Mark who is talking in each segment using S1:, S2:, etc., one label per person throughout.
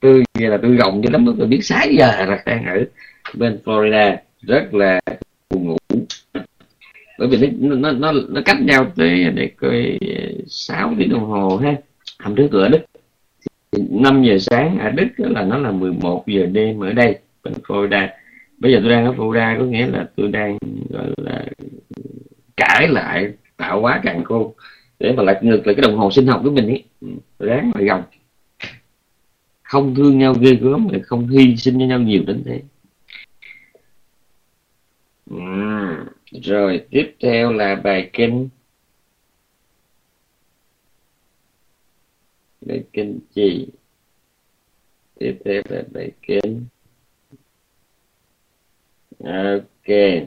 S1: Tôi là tôi gồng cho lắm, tôi biết 6 giờ là đang ở bên Florida, rất là buồn ngủ, bởi vì nó cách nhau tới để coi 6 tiếng đồng hồ ha. Hôm trước tôi ở Đức 5 giờ sáng, ở Đức là nó là 11 giờ đêm ở đây bên Florida. Bây giờ tôi đang ở Florida, có nghĩa là tôi đang gọi là cãi lại tạo hóa càn khôn để mà lật ngược lại cái đồng hồ sinh học của mình ấy. Ráng mà gồng, không thương nhau ghê gớm, không hy sinh cho nhau nhiều đến thế. Rồi tiếp theo là bài kinh. Bài kinh gì? Tiếp theo là bài kinh. Ok.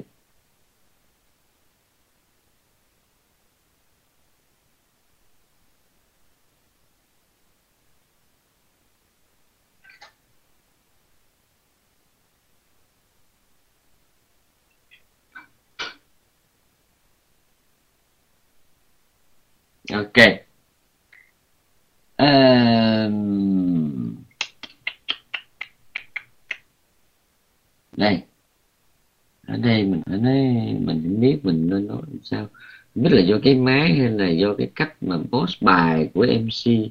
S1: Ok. À, đây, ở đây mình phải nói, mình không biết mình nên nói làm sao, không biết là do cái máy hay là do cái cách mà post bài của MC.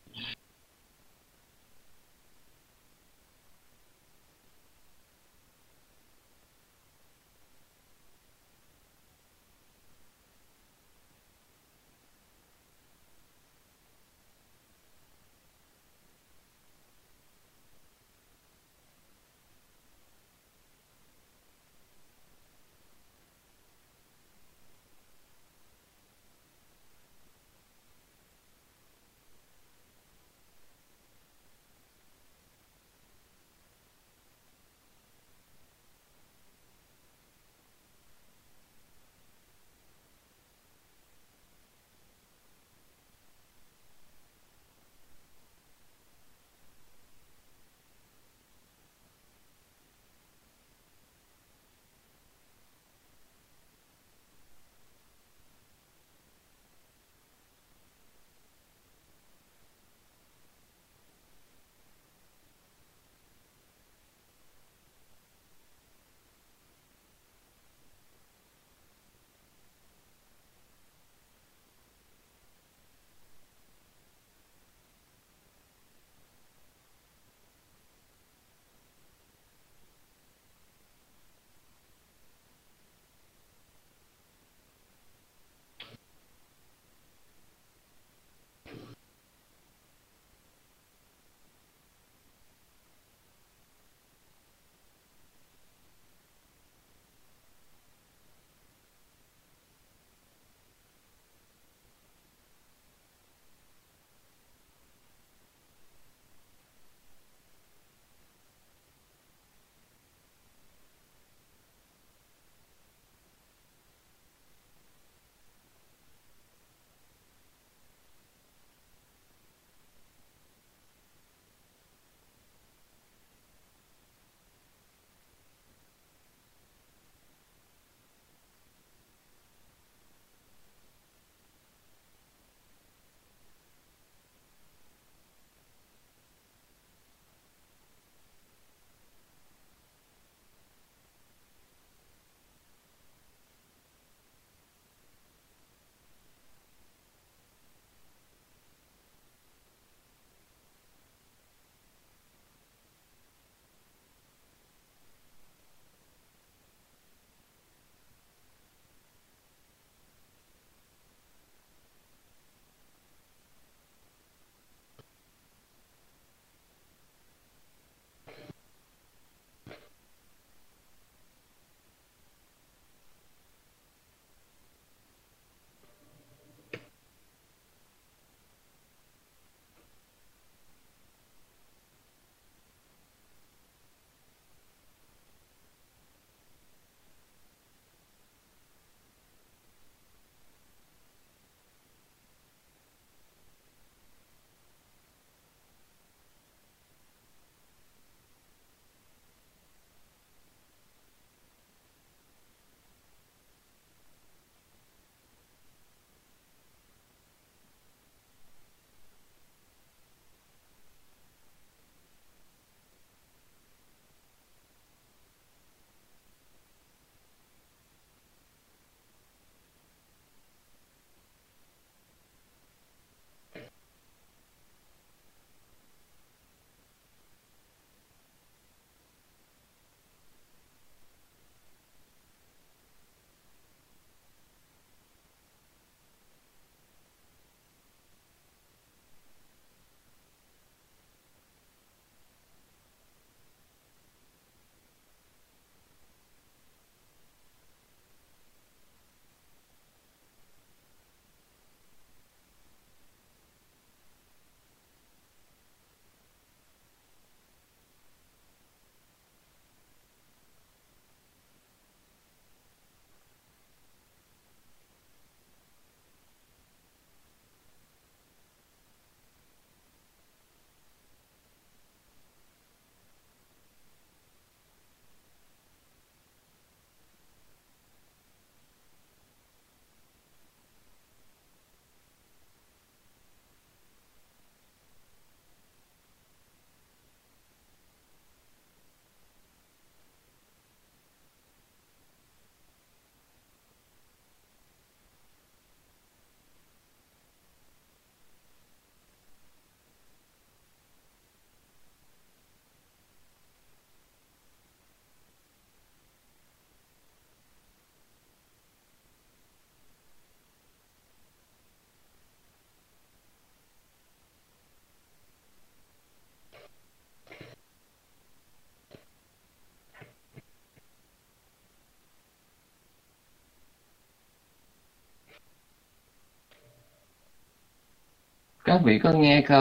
S1: Các vị có nghe không?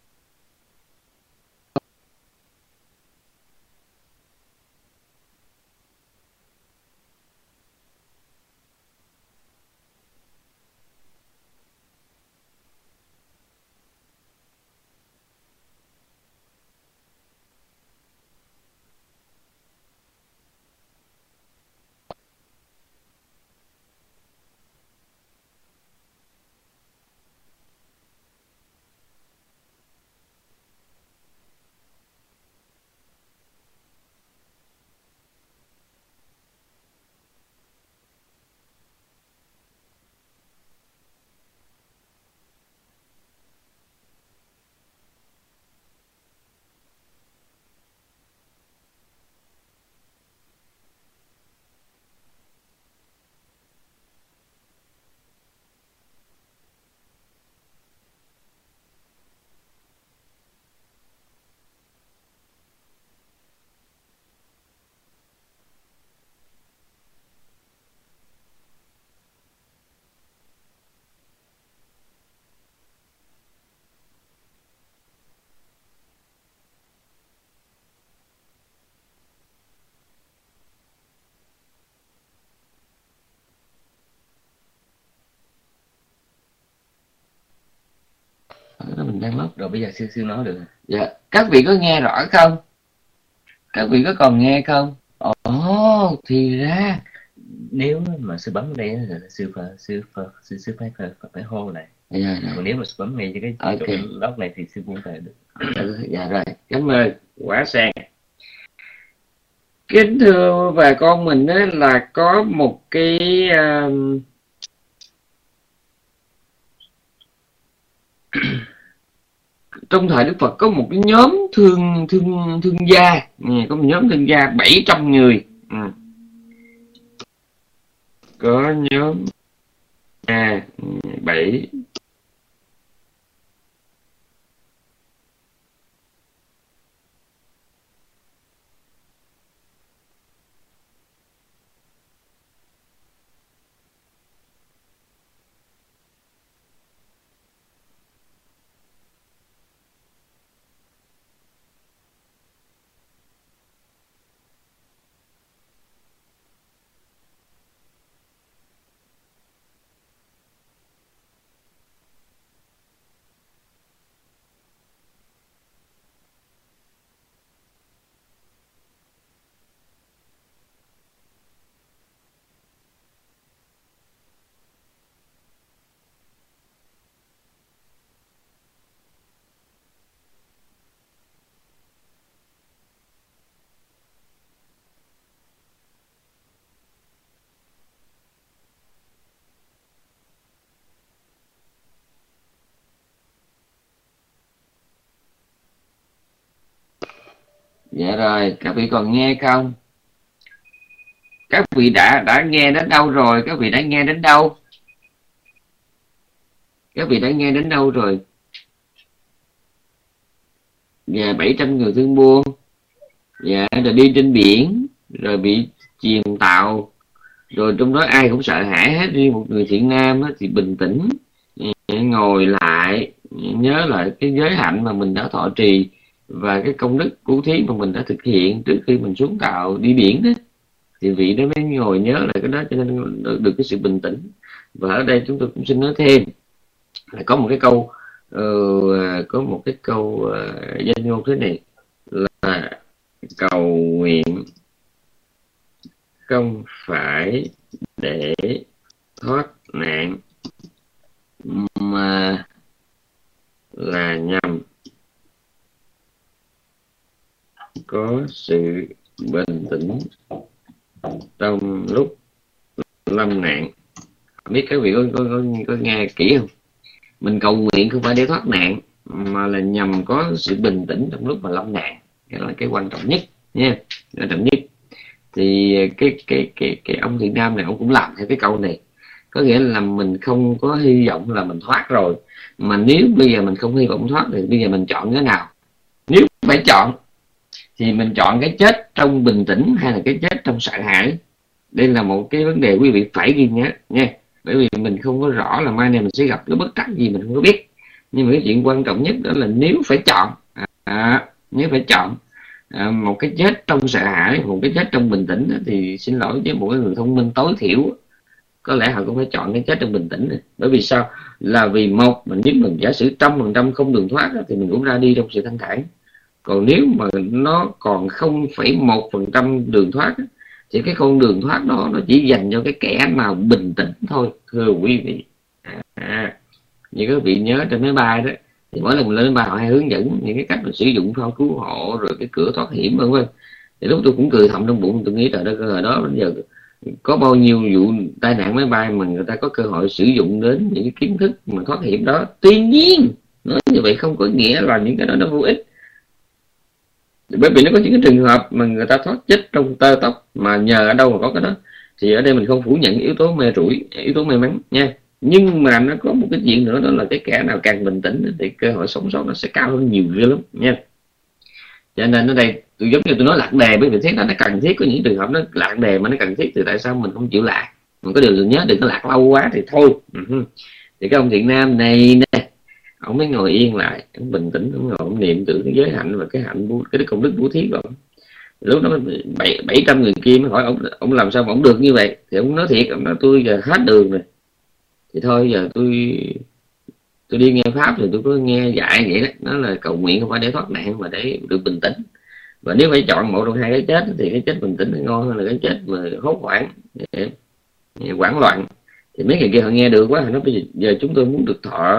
S1: Đó, mình đang mất rồi, bây giờ siêu nói được. Dạ, các vị có nghe rõ không? Các vị có còn nghe không? Ồ, thì ra nếu mà sư bấm đây là sư phải hô này. Dạ, còn nếu mà sư bấm ngay cho cái chỗ lóc này thì sư cũng phải được. Dạ rồi, cảm ơn, quá sang. Kính thưa bà con mình á, là có một cái trong thời Đức Phật có một cái nhóm thương gia, có một nhóm thương gia 700 người. Có nhóm 7. Dạ rồi, các vị còn nghe không? Các vị đã nghe đến đâu rồi? Các vị đã nghe đến đâu? Các vị đã nghe đến đâu rồi? Dạ, 700 người thương buôn. Dạ, rồi đi trên biển, rồi bị chìm tàu, rồi trong đó ai cũng sợ hãi hết, riêng một người thiện nam thì bình tĩnh, ngồi lại nhớ lại cái giới hạnh mà mình đã thọ trì và cái công đức cứu thí mà mình đã thực hiện trước khi mình xuống tàu đi biển đó, thì vị đó mới ngồi nhớ lại cái đó, cho nên được cái sự bình tĩnh. Và ở đây chúng tôi cũng xin nói thêm là có một cái câu danh ngôn thế này là cầu nguyện không phải để thoát nạn mà là nhằm có sự bình tĩnh trong lúc lâm nạn. Biết các vị có nghe kỹ không? Mình cầu nguyện không phải để thoát nạn mà là nhằm có sự bình tĩnh trong lúc mà lâm nạn. Cái đó là cái quan trọng nhất nha, quan trọng nhất. Thì cái ông thiện nam này ông cũng làm theo cái câu này, có nghĩa là mình không có hy vọng là mình thoát rồi, mà nếu bây giờ mình không hy vọng thoát thì bây giờ mình chọn cái nào? Nếu phải chọn thì mình chọn cái chết trong bình tĩnh hay là cái chết trong sợ hãi? Đây là một cái vấn đề quý vị phải ghi nhớ nha, bởi vì mình không có rõ là mai này mình sẽ gặp cái bất trắc gì mình không có biết. Nhưng mà cái chuyện quan trọng nhất đó là nếu phải chọn, nếu phải chọn một cái chết trong sợ hãi, một cái chết trong bình tĩnh, thì xin lỗi với mỗi người thông minh tối thiểu có lẽ họ cũng phải chọn cái chết trong bình tĩnh này. Bởi vì sao? Là vì một, mình nếu mình giả sử 100% không đường thoát thì mình cũng ra đi trong sự thanh thản. Còn nếu mà nó còn 0,1% đường thoát thì cái con đường thoát đó nó chỉ dành cho cái kẻ nào bình tĩnh thôi, thưa quý vị. Như các vị nhớ trên máy bay đó, thì mỗi lần mình lên máy bay họ hay hướng dẫn những cái cách mình sử dụng phao cứu hộ, rồi cái cửa thoát hiểm vân vân. Thì lúc tôi cũng cười thầm trong bụng, tôi nghĩ trời đất ơi, đó bây giờ có bao nhiêu vụ tai nạn máy bay mà người ta có cơ hội sử dụng đến những cái kiến thức mà thoát hiểm đó. Tuy nhiên nói như vậy không có nghĩa là những cái đó nó vô ích, bởi vì nó có những cái trường hợp mà người ta thoát chết trong tơ tóc mà nhờ ở đâu mà có cái đó. Thì ở đây mình không phủ nhận yếu tố may rủi, yếu tố may mắn nha, nhưng mà nó có một cái chuyện nữa, đó là cái kẻ nào càng bình tĩnh thì cơ hội sống sót nó sẽ cao hơn nhiều ghê lắm nha. Cho nên ở đây tôi giống như tôi nói lạc đề, bởi vì thế nó cần thiết, có những trường hợp nó lạc đề mà nó cần thiết, thì tại sao mình không chịu lạc? Mình có điều đừng nhớ, đừng có lạc lâu quá thì thôi. Thì cái ông thiện nam này nè, ông mới ngồi yên lại, ông bình tĩnh, ông ngồi ông niệm tưởng cái giới hạnh và cái hạnh cái công đức bố thí của ông. Lúc đó 700 người kia mới hỏi ông làm sao mà ông được như vậy? Thì ông nói thiệt, ông nói tôi giờ hết đường rồi, thì thôi giờ tôi đi nghe pháp thì tôi có nghe dạy vậy đó, nó là cầu nguyện không phải để thoát nạn mà để được bình tĩnh. Và nếu phải chọn một trong hai cái chết thì cái chết bình tĩnh ngon hơn là cái chết mà hốt hoảng, hoảng loạn. Thì mấy người kia họ nghe được quá, họ nói bây giờ chúng tôi muốn được thọ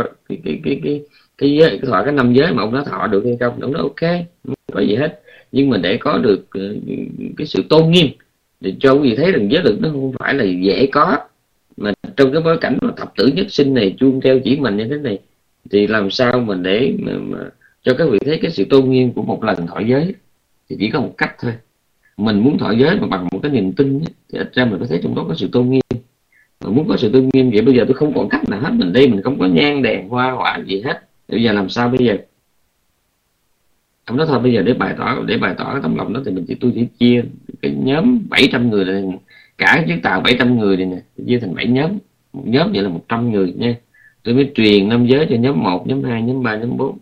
S1: cái thọ cái năm giới mà ông đã thọ được hay không? Ông nói ok, không có gì hết, nhưng mà để có được cái sự tôn nghiêm, để cho quý vị thấy rằng giới lực nó không phải là dễ có, mà trong cái bối cảnh mà thập tử nhất sinh này chuông theo chỉ mình như thế này, thì làm sao mình để mà cho các vị thấy cái sự tôn nghiêm của một lần thọ giới? Thì chỉ có một cách thôi, mình muốn thọ giới mà bằng một cái niềm tin thì ít ra mình có thấy trong đó có sự tôn nghiêm. Mà muốn có sự tôn nghiêm vậy bây giờ tôi không còn cách nào hết, mình đây mình không có nhang đèn hoa họa gì hết, bây giờ làm sao bây giờ? Ông nói thôi bây giờ để bày tỏ cái tấm lòng đó thì tôi chỉ chia cái nhóm 700 người này, cả chiếc tàu 700 người này nè, chia thành 7 nhóm, một nhóm vậy là 100 người nha. Tôi mới truyền năm giới cho nhóm 1, nhóm 2, nhóm 3, nhóm 4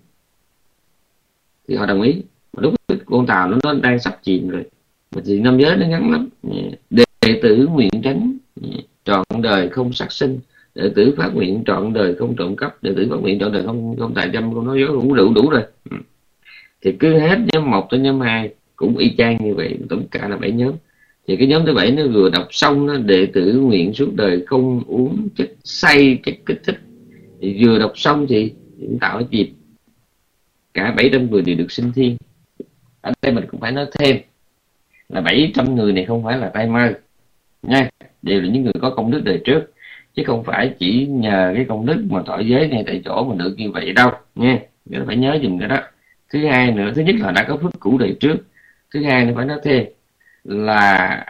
S1: thì họ đồng ý. Mà lúc con tàu nó đang sắp chìm rồi, mà thì năm giới nó ngắn lắm: đệ tử nguyện tránh trọn đời không sát sinh, đệ tử phát nguyện trọn đời không trộm cắp, đệ tử phát nguyện trọn đời không tà dâm, không nói dối, cũng đủ rồi. Thì cứ hết nhóm 1 tới nhóm 2 cũng y chang như vậy, tổng cả là 7 nhóm. Thì cái nhóm thứ 7 nó vừa đọc xong nó đệ tử nguyện suốt đời không uống chất say, chất kích thích. Thì vừa đọc xong thì tạo dịp cả 700 người đều được sinh thiên. Ở đây mình cũng phải nói thêm là 700 người này không phải là tay mơ nha, đều là những người có công đức đời trước, chứ không phải chỉ nhờ cái công đức mà thọ giới ngay tại chỗ mà được như vậy đâu nha. Chúng ta phải nhớ dùm cái đó. Thứ hai nữa, thứ nhất là đã có phước cũ đời trước. Thứ hai nữa phải nói thêm là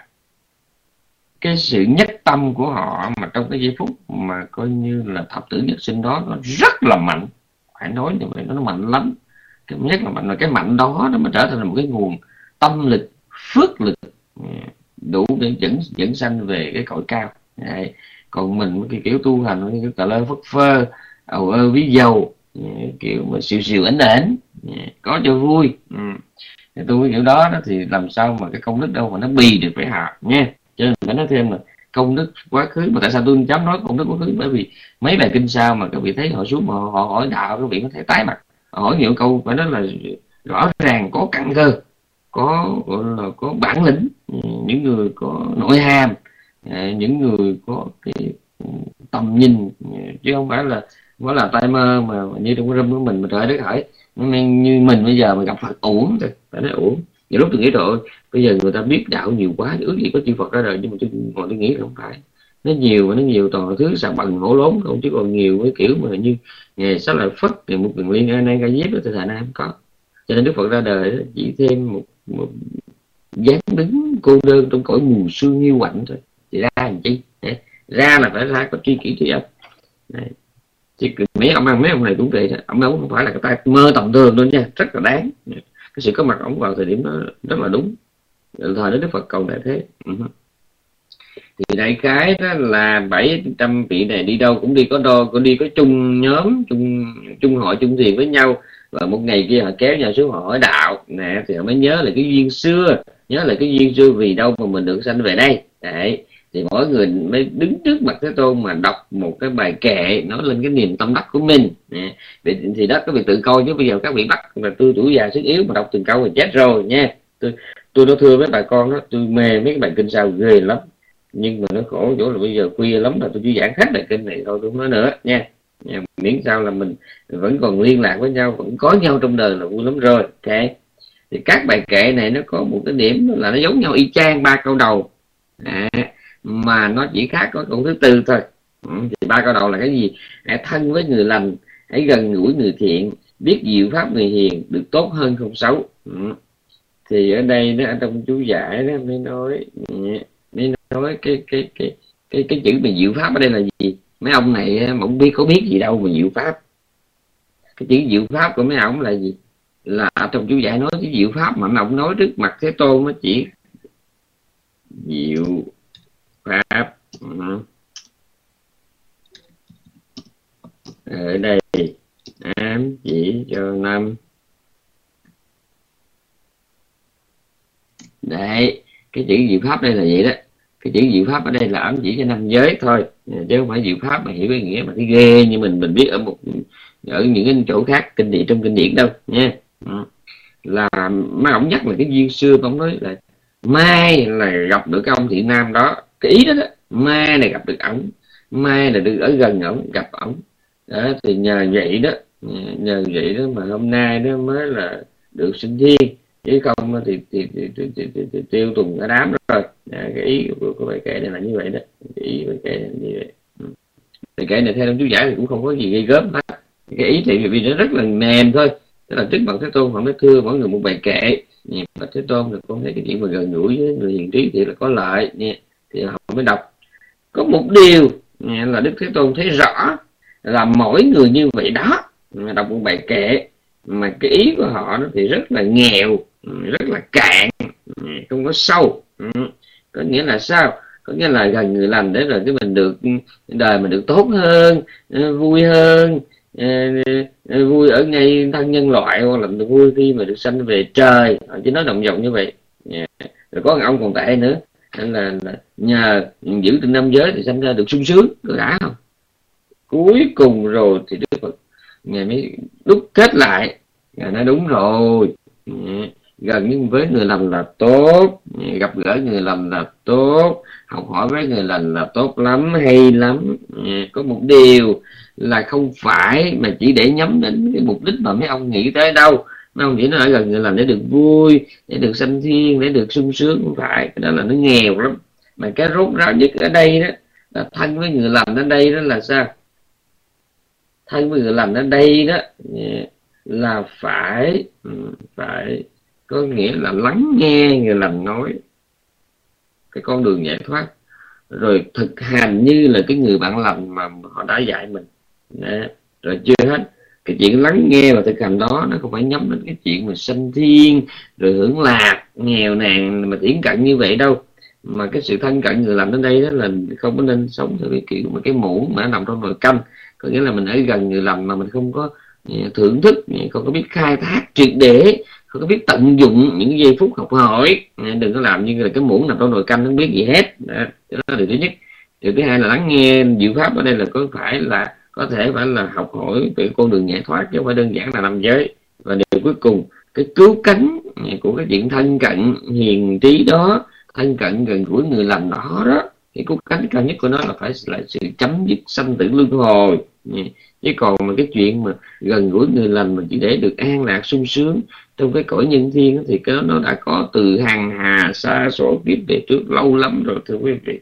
S1: cái sự nhất tâm của họ mà trong cái giây phút mà coi như là thập tử nhất sinh đó, nó rất là mạnh. Phải nói như vậy, nó mạnh lắm. Cái nhất là mạnh, là cái mạnh đó nó mới trở thành một cái nguồn tâm lực, phước lực đủ để dẫn sanh về cái cõi cao. Đấy. Còn mình cái kiểu tu hành cái cà lơ phất phơ, ầu ơ ví dầu, kiểu mà xìu ảnh ảnh, có cho vui. Thì tu cái kiểu đó thì làm sao mà cái công đức đâu mà nó bì được với họ nha. Cho nên phải nói thêm là công đức quá khứ. Mà tại sao tôi dám nói công đức quá khứ? Bởi vì mấy bài kinh sau mà các vị thấy họ xuống mà họ hỏi đạo, các vị có thể tái mặt, họ hỏi nhiều câu phải nói là rõ ràng, có căn cơ, có gọi là có bản lĩnh, những người có nội hàm, những người có cái tầm nhìn, chứ không phải là tay mơ mà như trong cái room của mình mà trời đất hỏi như mình bây giờ mà gặp Phật uổng thôi, phải nói uổng. Nhiều lúc tôi nghĩ rồi bây giờ người ta biết đạo nhiều quá, ước gì có chư Phật ra đời, nhưng mà tôi nghĩ là không phải. Nó nhiều toàn thứ sạc bằng hổ lốn không, chứ còn nhiều cái kiểu mà như ngày sách lại Phất thì một đường liên an ca diếp thì thời nay không có. Cho nên Đức Phật ra đời chỉ thêm một dáng đứng cô đơn trong cõi mù sương hiu quạnh thôi. Thì ra làm chi? Ra là phải ra có tri kỷ tri ân. Chứ mấy ông này cũng vậy đó. Ông đâu không phải là cái tay mơ tầm thường đâu nha, rất là đáng. Cái sự có mặt ông vào thời điểm đó rất là đúng. Thời đó Đức Phật cầu đại thế. Thì đại khái đó là 700 vị này đi đâu cũng đi có đo, cũng đi có chung nhóm, chung hội chung thuyền với nhau, và một ngày kia họ kéo nhau xuống họ hỏi đạo nè, thì họ mới nhớ là cái duyên xưa, nhớ là cái duyên xưa vì đâu mà mình được sanh về đây. Đấy, thì mỗi người mới đứng trước mặt Thế Tôn mà đọc một cái bài kệ nói lên cái niềm tâm đắc của mình. Thì đó, các vị tự coi, chứ bây giờ các vị bắt là tôi tuổi già sức yếu mà đọc từng câu thì chết rồi nha. Tôi nói thưa với bà con đó, tôi mê mấy cái bài kinh sao ghê lắm, nhưng mà nó khổ chỗ là bây giờ khuya lắm rồi, tôi chỉ giảng hết bài kinh này thôi, tôi không nói nữa nha. Miễn sao là mình vẫn còn liên lạc với nhau, vẫn có nhau trong đời là vui lắm rồi. Ok, thì các bài kệ này nó có một cái điểm là nó giống nhau y chang, 3 câu đầu mà nó chỉ khác có câu thứ tư thôi. Thì 3 câu đầu là cái gì? Hãy thân với người lành, hãy gần gũi người thiện, biết diệu pháp người hiền, được tốt hơn không xấu. Thì ở đây nó ở trong chú giải đó mới nói cái chữ mà diệu pháp ở đây là gì. Mấy ông này mà không biết, có biết gì đâu mà diệu pháp. Cái chữ diệu pháp của mấy ông là gì? Là trong chú giải nói cái diệu pháp mà ông nói trước mặt Thế Tôn nó chỉ diệu pháp. Ở đây ám chỉ cho năm. Đấy, cái chữ diệu pháp đây là vậy đó. Cái chữ diệu pháp ở đây là ám chỉ cho năm giới thôi, chứ không phải diệu pháp mà hiểu cái nghĩa mà thấy ghê như mình biết ở những cái chỗ khác kinh điển, trong kinh điển đâu nha. Là mấy ông nhắc là cái duyên xưa, ông nói là mai là gặp được cái ông thiện nam đó, cái ý đó, mai này gặp được ổng, mai là được ở gần ổng, gặp ổng đó. Thì nhờ vậy đó mà hôm nay nó mới là được sinh thiên, chứ không thì tiêu tùng cả đám rồi. Cái ý của bài kệ này là như vậy đó, cái ý bài kệ này là như vậy. Bài kệ này theo chú giải thì cũng không có gì gây gớm hết. Cái ý thì vì nó rất là mềm thôi, tức là trước mặt Thế Tôn họ mới thưa mỗi người một bài kệ. Và Thế Tôn thì con thấy cái chuyện mà gần gũi với người hiền trí thì là có lợi nha, thì họ mới đọc. Có một điều là Đức Thế Tôn thấy rõ là mỗi người như vậy đó đọc một bài kệ mà cái ý của họ nó thì rất là nghèo, rất là cạn, không có sâu. Có nghĩa là sao? Có nghĩa là gần người lành để rồi cái mình được đời mình được tốt hơn, vui hơn, vui ở ngay thân nhân loại, hoặc là vui khi mà được sanh về trời. Họ chỉ nói đồng dòng như vậy. Rồi có ông còn tệ nữa, nên là nhờ giữ từng năm giới thì sanh ra được sung sướng, có đã không? Cuối cùng rồi thì Đức Phật Ngài mới đúc kết lại, Ngài nói đúng rồi, gần với người lành là tốt, gặp gỡ người lành là tốt, học hỏi với người lành là tốt lắm, hay lắm. Có một điều là không phải mà chỉ để nhắm đến cái mục đích mà mấy ông nghĩ tới đâu. Mấy ông nghĩ nó ở gần người lành để được vui, để được sanh thiên, để được sung sướng, không phải. Cái đó là nó nghèo lắm. Mà cái rốt ráo nhất ở đây đó là thân với người lành ở đây đó là sao? Thân với người lành ở đây đó là phải có nghĩa là lắng nghe người lành nói cái con đường giải thoát, rồi thực hành như là cái người bạn lành mà họ đã dạy mình. Rồi chưa hết, cái chuyện lắng nghe và thực hành đó nó không phải nhắm đến cái chuyện mà sanh thiên rồi hưởng lạc nghèo nàn mà tiến cận như vậy đâu. Mà cái sự thân cận người lành đến đây đó là không có nên sống theo cái kiểu mà cái muỗng mà nó nằm trong nồi canh. Có nghĩa là mình ở gần người lành mà mình không có thưởng thức, không có biết khai thác triệt để, không có biết tận dụng những giây phút học hỏi. Đừng có làm như là cái muỗng nằm trong nồi canh không biết gì hết. Đó là điều thứ nhất. Điều thứ hai là lắng nghe diệu pháp ở đây là có thể phải là học hỏi về con đường giải thoát, chứ không phải đơn giản là làm giới. Và điều cuối cùng, cái cứu cánh của cái chuyện thân cận hiền trí đó, thân cận gần gũi người lành đó, thì cứu cánh cao nhất của nó là phải là sự chấm dứt sanh tử luân hồi. Chứ còn mà cái chuyện mà gần gũi người lành mà chỉ để được an lạc sung sướng trong cái cõi nhân thiên thì cái đó nó đã có từ hàng hà xa số kiếp về trước, lâu lắm rồi thưa quý vị.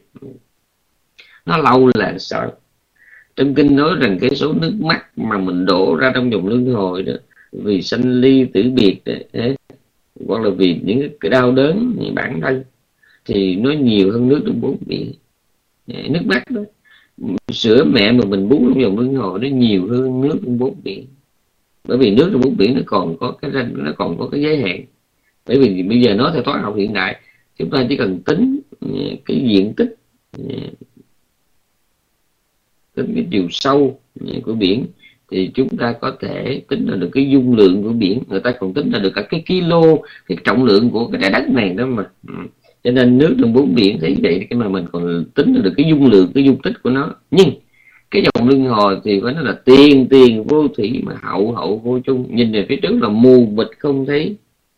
S1: Nó lâu là sao? Trong kinh nói rằng cái số nước mắt mà mình đổ ra trong dòng luân hồi đó, vì sanh ly tử biệt đấy, hoặc là vì những cái đau đớn bản thân, thì nó nhiều hơn nước trong bốn biển. Nước mắt đó, sữa mẹ mà mình bú trong dòng luân hồi nó nhiều hơn nước trong bốn biển. Bởi vì nước trong bốn biển nó còn có cái giới hạn. Bởi vì bây giờ nói theo toán học hiện đại, chúng ta chỉ cần tính cái diện tích tính cái chiều sâu của biển, thì chúng ta có thể tính ra được cái dung lượng của biển. Người ta còn tính ra được cả cái kilo, cái trọng lượng của cái trái đất này đó mà. Cho nên nước trong bốn biển thấy vậy, cái mà mình còn tính ra được cái dung lượng, cái dung tích của nó. Nhưng cái dòng luân hồi thì phải nói là tiền tiền vô thủy mà hậu hậu vô chung. Nhìn về phía trước là mù mịt, không thấy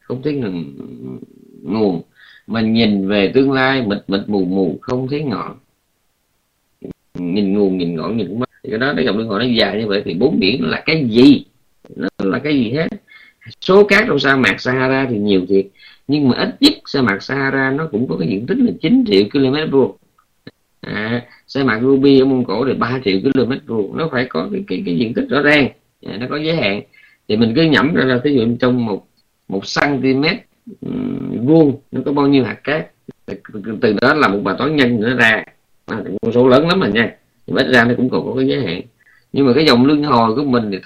S1: nguồn, mà nhìn về tương lai mịt mịt mù mù, không thấy ngọn. Nhìn nguồn, nhìn ngọn, nhìn mắt. Cái đó cái dòng luân hồi nó dài như vậy, thì bốn biển là cái gì? Nó là cái gì hết? Số cát trong sa mạc Sahara thì nhiều thiệt, nhưng mà ít nhất sa mạc Sahara nó cũng có cái diện tích là 9 triệu km vuông. Sa mạc Gobi ở Mông Cổ thì 3 triệu km vuông. Nó phải có cái diện tích rõ ràng, nó có giới hạn. Thì mình cứ nhẩm ra là ví dụ trong một cm vuông nó có bao nhiêu hạt cát, từ đó là một bài toán nhân nó ra. Con số lớn lắm mà nha, nhưng ít ra nó cũng còn có cái giới hạn. Nhưng mà cái dòng luân hồi của mình thì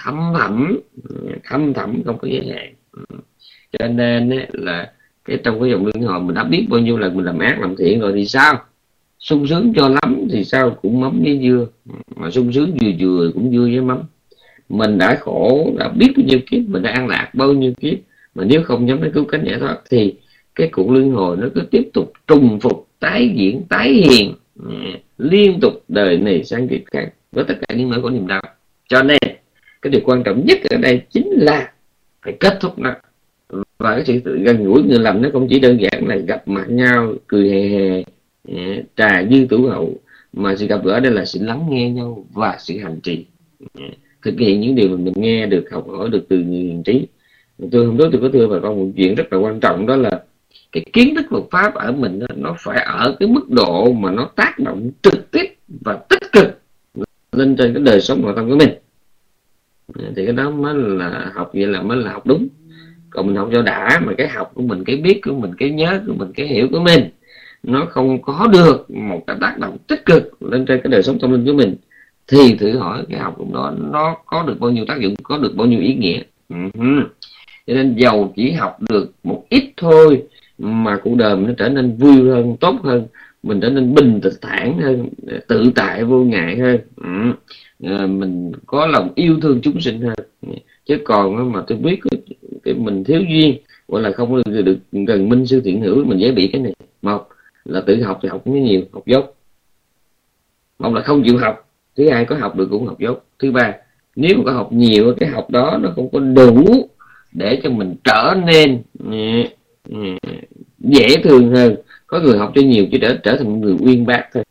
S1: thâm thẳm không có giới hạn. Cho nên là trong cái dòng luân hồi mình đã biết bao nhiêu lần mình làm ác làm thiện rồi thì sao? Sung sướng cho lắm thì sao cũng mắm với dưa, mà sung sướng vừa vừa cũng dưa với mắm. Mình đã khổ, đã biết bao nhiêu kiếp, mình đã an lạc bao nhiêu kiếp, mà nếu không nhắm đến cứu cánh giải thoát thì cái cuộc luân hồi nó cứ tiếp tục trùng phục, tái diễn, tái hiện liên tục, đời này sang kiếp khác, với tất cả những nỗi khổ niềm đau. Cho nên cái điều quan trọng nhất ở đây chính là phải kết thúc nó. Và cái sự gần gũi người lành nó không chỉ đơn giản là gặp mặt nhau cười hề hề, trà dư tủ hậu, mà sự gặp gỡ đây là sự lắng nghe nhau và sự hành trì, thực hiện những điều mình nghe được, học hỏi được từ người hiền trí. Tôi hôm đó tôi có thưa bà con một chuyện rất là quan trọng, đó là cái kiến thức Phật pháp ở mình nó phải ở cái mức độ mà nó tác động trực tiếp và tích cực lên trên cái đời sống nội tâm của mình, thì cái đó mới là học, vậy là mới là học đúng. Còn mình học cho đã mà cái học của mình, cái biết của mình, cái nhớ của mình, cái hiểu của mình nó không có được một cái tác động tích cực lên trên cái đời sống tâm linh của mình, thì thử hỏi cái học của nó có được bao nhiêu tác dụng, có được bao nhiêu ý nghĩa. Cho nên dầu chỉ học được một ít thôi mà cuộc đời mình nó trở nên vui hơn, tốt hơn, mình trở nên bình thản hơn, tự tại vô ngại hơn, mình có lòng yêu thương chúng sinh hơn. Chứ còn mà tôi biết cái mình thiếu duyên, gọi là không được gần minh sư thiện hữu, mình dễ bị cái này. Một là tự học thì học cũng nhiều, học dốt. Một là không chịu học. Thứ hai, có học được cũng học dốt. Thứ ba, nếu mà có học nhiều, cái học đó nó không có đủ để cho mình trở nên dễ thương hơn. Có người học cho nhiều chứ để trở thành một người uyên bác thôi.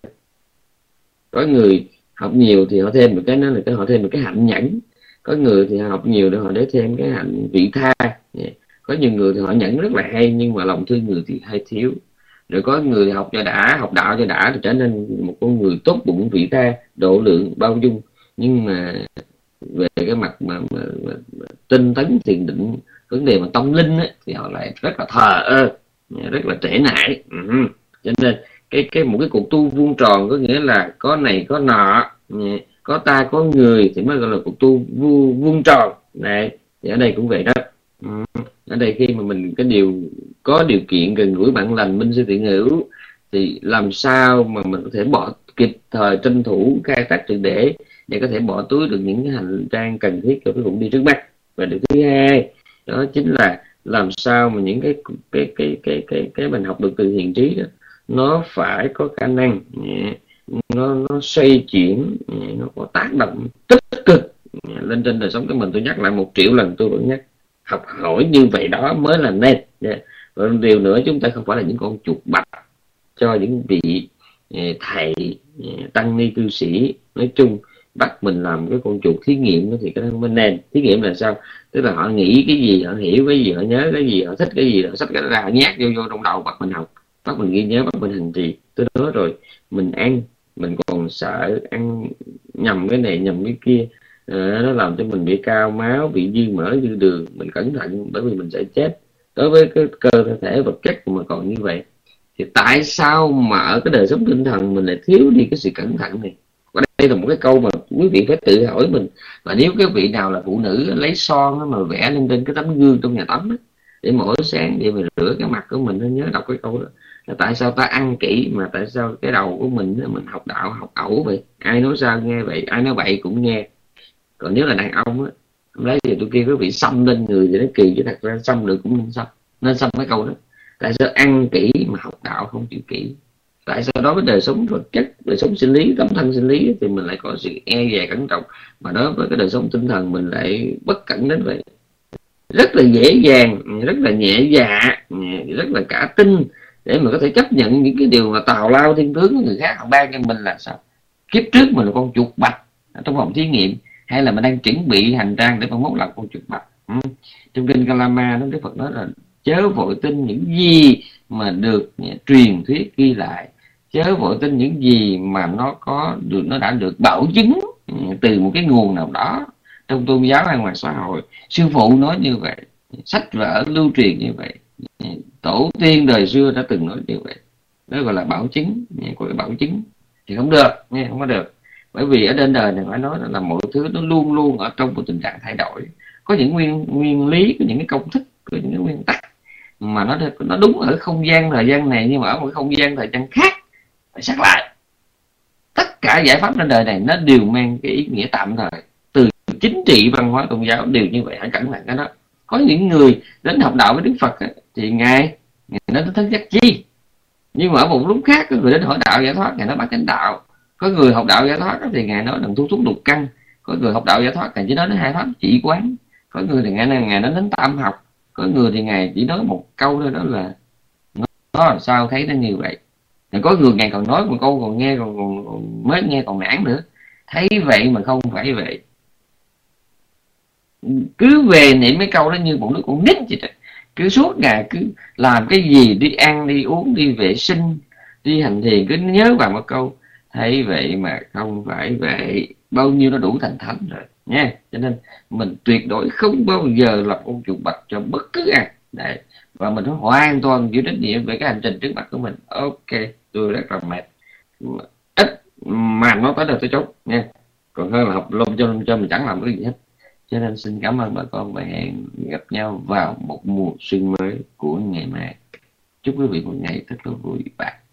S1: Có người học nhiều thì họ thêm được cái đó là họ thêm được cái hạnh nhẫn. Có người thì học nhiều để họ để thêm cái hạnh vị tha. Có nhiều người thì họ nhẫn rất là hay, nhưng mà lòng thương người thì hơi thiếu. Rồi có người học cho đã, học đạo cho đã thì trở nên một con người tốt bụng, vị tha, độ lượng, bao dung. Nhưng mà về cái mặt mà tinh tấn thiền định, vấn đề mà tâm linh ấy, thì họ lại rất là thờ ơ, rất là trễ nải. Cho nên một cái cuộc tu vuông tròn có nghĩa là có này có nọ, có ta có người thì mới gọi là cuộc tu vuông tròn này. Thì ở đây cũng vậy đó. Ở đây khi mà mình có điều kiện gần gũi bạn lành, minh sư thiện hữu, thì làm sao mà mình có thể kịp thời tranh thủ khai thác triệt để có thể bỏ túi được những cái hành trang cần thiết cho cái cuộc đi trước mắt. Và điều thứ hai đó chính là làm sao mà những cái mình học được từ hiền trí đó, nó phải có khả năng nó xoay chuyển, nó có tác động tích cực lên trên đời sống của mình. Tôi nhắc lại 1 triệu lần, tôi vẫn nhắc, học hỏi như vậy đó mới là nên. Và điều nữa, chúng ta không phải là những con chuột bạch cho những vị thầy tăng ni cư sĩ nói chung bắt mình làm cái con chuột thí nghiệm đó, thì cái đó không nên. Thí nghiệm là sao? Tức là họ nghĩ cái gì, họ hiểu cái gì, họ nhớ cái gì, họ thích cái gì, họ xách cái ra, họ nhát vô trong đầu, bắt mình học, bắt mình ghi nhớ, bắt mình hành trì. Tôi nói rồi, mình ăn mình còn sợ ăn nhầm cái này nhầm cái kia, nó làm cho mình bị cao máu, bị dư mỡ, dư đường. Mình cẩn thận bởi vì mình sẽ chết. Đối với cái cơ thể vật chất mà còn như vậy, thì tại sao mà ở cái đời sống tinh thần mình lại thiếu đi cái sự cẩn thận này? Ở đây là một cái câu mà quý vị phải tự hỏi mình. Và nếu cái vị nào là phụ nữ lấy son mà vẽ lên trên cái tấm gương trong nhà tắm ấy, để mỗi sáng để mình rửa cái mặt của mình, nhớ đọc cái câu đó Tại sao ta ăn kỹ mà tại sao cái đầu của mình học đạo học ẩu vậy? Ai nói sao nghe vậy, ai nói bậy cũng nghe. Còn nếu là đàn ông á, hôm đấy thì tôi kia có bị xăm lên người thì nó kỳ, chứ thật ra xăm được cũng nên xăm cái câu đó. Tại sao ăn kỹ mà học đạo không chịu kỹ? Tại sao đối với đời sống vật chất, đời sống sinh lý, tấm thân sinh lý thì mình lại có sự e dè cẩn trọng, mà đối với cái đời sống tinh thần mình lại bất cẩn đến vậy? Rất là dễ dàng, rất là nhẹ dạ, rất là cả tin để mà có thể chấp nhận những cái điều mà tào lao thiên tướng của người khác họ ban cho mình. Là sao? Kiếp trước mình là con chuột bạch ở trong phòng thí nghiệm, hay là mình đang chuẩn bị hành trang để mà mốt làm con chuột bạch? Trong kinh Kalama nó Đức Phật nói là chớ vội tin những gì mà được truyền thuyết ghi lại, chớ vội tin những gì mà nó đã được bảo chứng từ một cái nguồn nào đó trong tôn giáo hay ngoài xã hội. Sư phụ nói như vậy, sách vở lưu truyền như vậy, tổ tiên đời xưa đã từng nói như vậy. Đó gọi là bảo chứng, gọi là bảo chứng thì không được nghe, không có được. Bởi vì ở trên đời này phải nói là mọi thứ nó luôn luôn ở trong một tình trạng thay đổi. Có những nguyên lý, có những cái công thức, có những cái nguyên tắc mà nó đúng ở không gian thời gian này, nhưng mà ở một không gian thời gian khác phải xác lại. Tất cả giải pháp trên đời này nó đều mang cái ý nghĩa tạm thời. Từ chính trị, văn hóa, tôn giáo đều như vậy, hãy cẩn thận cái đó. Có những người đến học đạo với Đức Phật thì ngài nói tới giác chi, nhưng mà ở một lúc khác có người đến hỏi đạo giải thoát, ngài nói bát chánh đạo. Có người học đạo giải thoát thì ngài nói đừng thu thuốc lục căn. Có người học đạo giải thoát ngài chỉ nói đến hai pháp chỉ quán. Có người thì ngài nói đến tam học. Có người thì ngài chỉ nói một câu thôi, đó là nó làm sao thấy nó như vậy. Rồi có người ngài còn nói một câu còn nghe còn mới nghe còn nản nữa, thấy vậy mà không phải vậy. Cứ về niệm mấy câu đó như một đứa con nít vậy đó, cứ suốt ngày cứ làm cái gì, đi ăn đi uống đi vệ sinh đi hành thiền cứ nhớ vào một câu thấy vậy mà không phải vậy, bao nhiêu nó đủ thành thánh rồi nha. Cho nên mình tuyệt đối không bao giờ là con chuột bạch cho bất cứ ai. Đấy. Và mình hoàn toàn chịu trách nhiệm về cái hành trình trước mặt của mình. Ok, tôi rất là mệt, ít mà nó tới được tới chốt nha, còn hơn là học lông cho mình chẳng làm cái gì hết. Cho nên xin cảm ơn bà con và hẹn gặp nhau vào một mùa xuân mới của ngày mai. Chúc quý vị một ngày thật là vui vẻ.